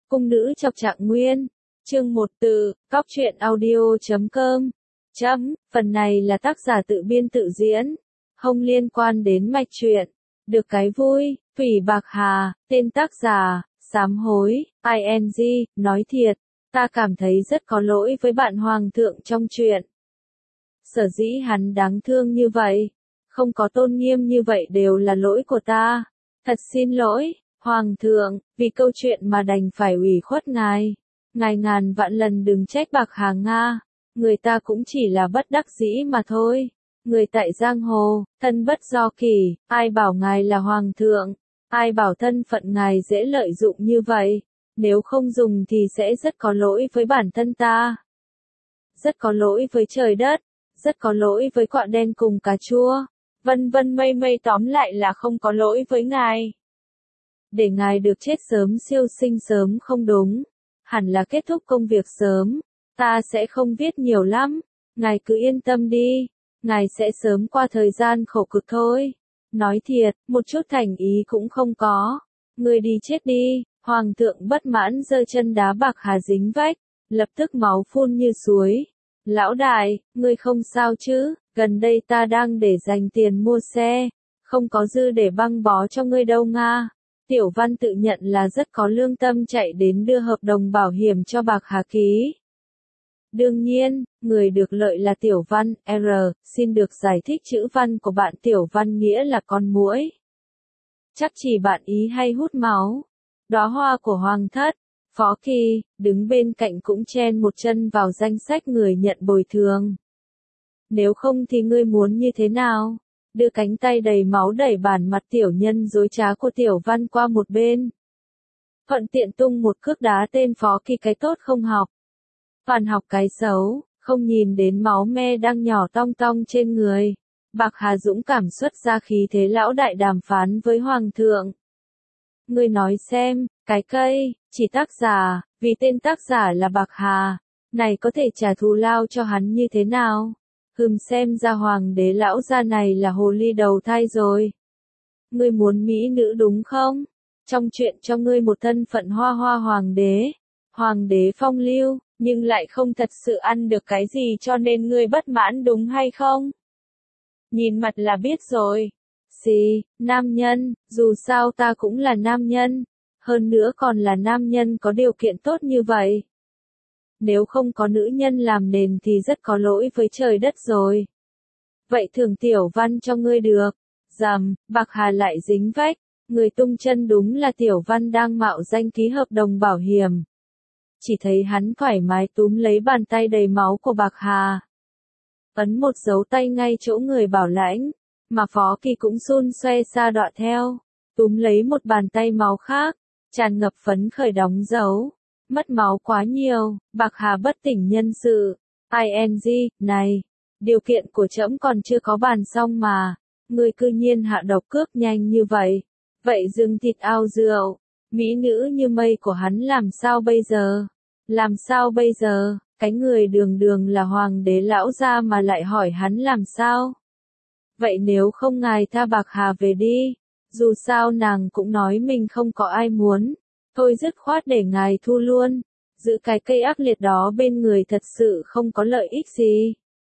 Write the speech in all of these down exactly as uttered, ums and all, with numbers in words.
Cung nữ chọc trạng nguyên. Chương một từ, cóc truyện audio chấm com. Chấm, phần này là tác giả tự biên tự diễn, không liên quan đến mạch truyện. Được cái vui, Thủy Bạc Hà, tên tác giả, sám hối, i en giê, nói thiệt, ta cảm thấy rất có lỗi với bạn hoàng thượng trong truyện. Sở dĩ hắn đáng thương như vậy, không có tôn nghiêm như vậy đều là lỗi của ta. Thật xin lỗi, hoàng thượng, vì câu chuyện mà đành phải ủy khuất ngài. Ngài ngàn vạn lần đừng trách Bạc Hà Nga, người ta cũng chỉ là bất đắc dĩ mà thôi. Người tại giang hồ, thân bất do kỳ, ai bảo ngài là hoàng thượng, ai bảo thân phận ngài dễ lợi dụng như vậy, nếu không dùng thì sẽ rất có lỗi với bản thân ta. Rất có lỗi với trời đất, rất có lỗi với quạ đen cùng cà chua, vân vân mây mây, tóm lại là không có lỗi với ngài. Để ngài được chết sớm siêu sinh sớm không đúng, hẳn là kết thúc công việc sớm, ta sẽ không viết nhiều lắm, ngài cứ yên tâm đi. Ngài sẽ sớm qua thời gian khổ cực thôi. Nói thiệt, một chút thành ý cũng không có. Ngươi đi chết đi. Hoàng thượng bất mãn giơ chân đá Bạc Hà dính vách, lập tức máu phun như suối. Lão đại, ngươi không sao chứ? Gần đây ta đang để dành tiền mua xe, không có dư để băng bó cho ngươi đâu Nga. Tiểu Văn tự nhận là rất có lương tâm chạy đến đưa hợp đồng bảo hiểm cho Bạc Hà ký. Đương nhiên, người được lợi là Tiểu Văn, R, xin được giải thích chữ văn của bạn Tiểu Văn nghĩa là con muỗi. Chắc chỉ bạn ý hay hút máu. Đóa hoa của Hoàng thất, Phó Kỳ, đứng bên cạnh cũng chen một chân vào danh sách người nhận bồi thường. Nếu không thì ngươi muốn như thế nào? Đưa cánh tay đầy máu đẩy bản mặt tiểu nhân dối trá của Tiểu Văn qua một bên. Thuận tiện tung một cước đá tên Phó Kỳ cái tốt không học. Toàn học cái xấu, không nhìn đến máu me đang nhỏ tong tong trên người. Bạc Hà dũng cảm xuất ra khí thế lão đại đàm phán với hoàng thượng. Ngươi nói xem, cái cây, chỉ tác giả, vì tên tác giả là Bạc Hà, này có thể trả thù lao cho hắn như thế nào? Hừm, xem ra hoàng đế lão gia này là hồ ly đầu thai rồi. Ngươi muốn mỹ nữ đúng không? Trong chuyện cho ngươi một thân phận hoa hoa hoàng đế, hoàng đế phong lưu, nhưng lại không thật sự ăn được cái gì cho nên ngươi bất mãn đúng hay không? Nhìn mặt là biết rồi. Xì, nam nhân, dù sao ta cũng là nam nhân, hơn nữa còn là nam nhân có điều kiện tốt như vậy. Nếu không có nữ nhân làm nền thì rất có lỗi với trời đất rồi. Vậy thưởng Tiểu Văn cho ngươi được. Dầm, Bạc Hà lại dính vách, người tung chân đúng là Tiểu Văn đang mạo danh ký hợp đồng bảo hiểm. Chỉ thấy hắn thoải mái túm lấy bàn tay đầy máu của Bạc Hà. Ấn một dấu tay ngay chỗ người bảo lãnh, mà Phó Kỳ cũng xun xoe xa đọa theo, túm lấy một bàn tay máu khác, tràn ngập phấn khởi đóng dấu. Mất máu quá nhiều, Bạc Hà bất tỉnh nhân sự. i en giê, này, điều kiện của trẫm còn chưa có bàn xong mà, ngươi cư nhiên hạ độc cước nhanh như vậy. Vậy dừng thịt ao rượu, mỹ nữ như mây của hắn làm sao bây giờ? Làm sao bây giờ? Cái người đường đường là hoàng đế lão gia mà lại hỏi hắn làm sao? Vậy nếu không ngài tha Bạc Hà về đi, dù sao nàng cũng nói mình không có ai muốn, thôi dứt khoát để ngài thu luôn, giữ cái cây ác liệt đó bên người thật sự không có lợi ích gì.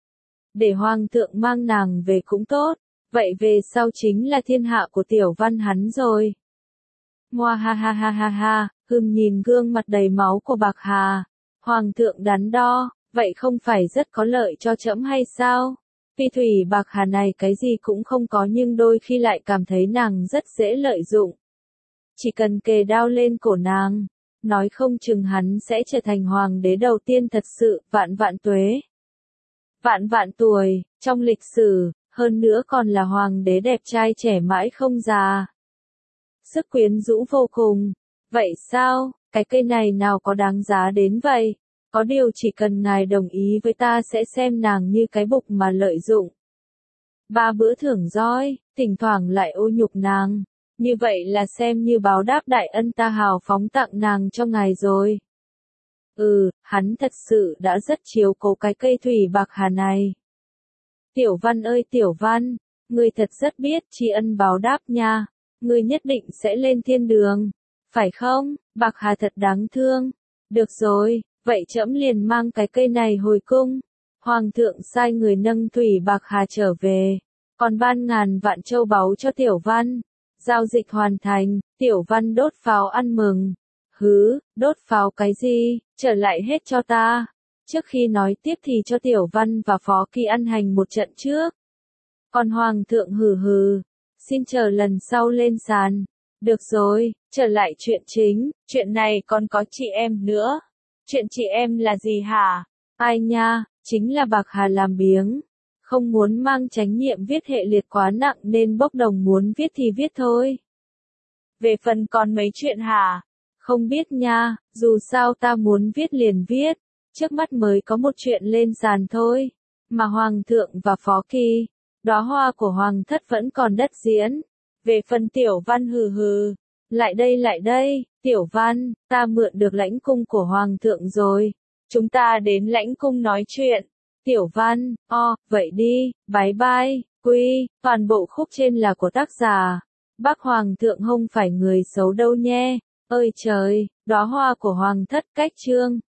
Để hoàng thượng mang nàng về cũng tốt, vậy về sau chính là thiên hạ của Tiểu Văn hắn rồi. Ngoa ha ha ha ha ha, hừm, nhìn gương mặt đầy máu của Bạc Hà, hoàng thượng đắn đo, vậy không phải rất có lợi cho trẫm hay sao? Phi Thủy Bạc Hà này cái gì cũng không có nhưng đôi khi lại cảm thấy nàng rất dễ lợi dụng. Chỉ cần kề đao lên cổ nàng, nói không chừng hắn sẽ trở thành hoàng đế đầu tiên thật sự, vạn vạn tuế. Vạn vạn tuổi, trong lịch sử, hơn nữa còn là hoàng đế đẹp trai trẻ mãi không già. Sức quyến rũ vô cùng. Vậy sao, cái cây này nào có đáng giá đến vậy? Có điều chỉ cần ngài đồng ý với ta sẽ xem nàng như cái bục mà lợi dụng. Ba bữa thưởng roi, thỉnh thoảng lại ô nhục nàng. Như vậy là xem như báo đáp đại ân ta hào phóng tặng nàng cho ngài rồi. Ừ, hắn thật sự đã rất chiếu cố cái cây Thủy Bạc Hà này. Tiểu Văn ơi Tiểu Văn, ngươi thật rất biết tri ân báo đáp nha. Ngươi nhất định sẽ lên thiên đường, phải không? Bạc Hà thật đáng thương. Được rồi, vậy trẫm liền mang cái cây này hồi cung. Hoàng thượng sai người nâng thủy Bạc Hà trở về, còn ban ngàn vạn châu báu cho Tiểu Văn. Giao dịch hoàn thành, Tiểu Văn đốt pháo ăn mừng. Hứ, đốt pháo cái gì, trở lại hết cho ta. Trước khi nói tiếp thì cho Tiểu Văn và Phó Kỳ ăn hành một trận trước. Còn Hoàng thượng hừ hừ, xin chờ lần sau lên sàn. Được rồi, trở lại chuyện chính, chuyện này còn có chị em nữa. Chuyện chị em là gì hả? Ai nha, chính là Bạc Hà làm biếng. Không muốn mang trách nhiệm viết hệ liệt quá nặng nên bốc đồng muốn viết thì viết thôi. Về phần còn mấy chuyện hả? Không biết nha, dù sao ta muốn viết liền viết. Trước mắt mới có một chuyện lên sàn thôi. Mà Hoàng thượng và Phó Kỳ, đóa hoa của Hoàng thất vẫn còn đất diễn. Về phần Tiểu Văn hừ hừ. Lại đây lại đây, Tiểu Văn, ta mượn được lãnh cung của Hoàng thượng rồi. Chúng ta đến lãnh cung nói chuyện. Tiểu Văn, o, vậy đi, bye bye, quy, toàn bộ khúc trên là của tác giả. Bác Hoàng thượng không phải người xấu đâu nhé. Ơi trời, đóa hoa của Hoàng thất cách chương.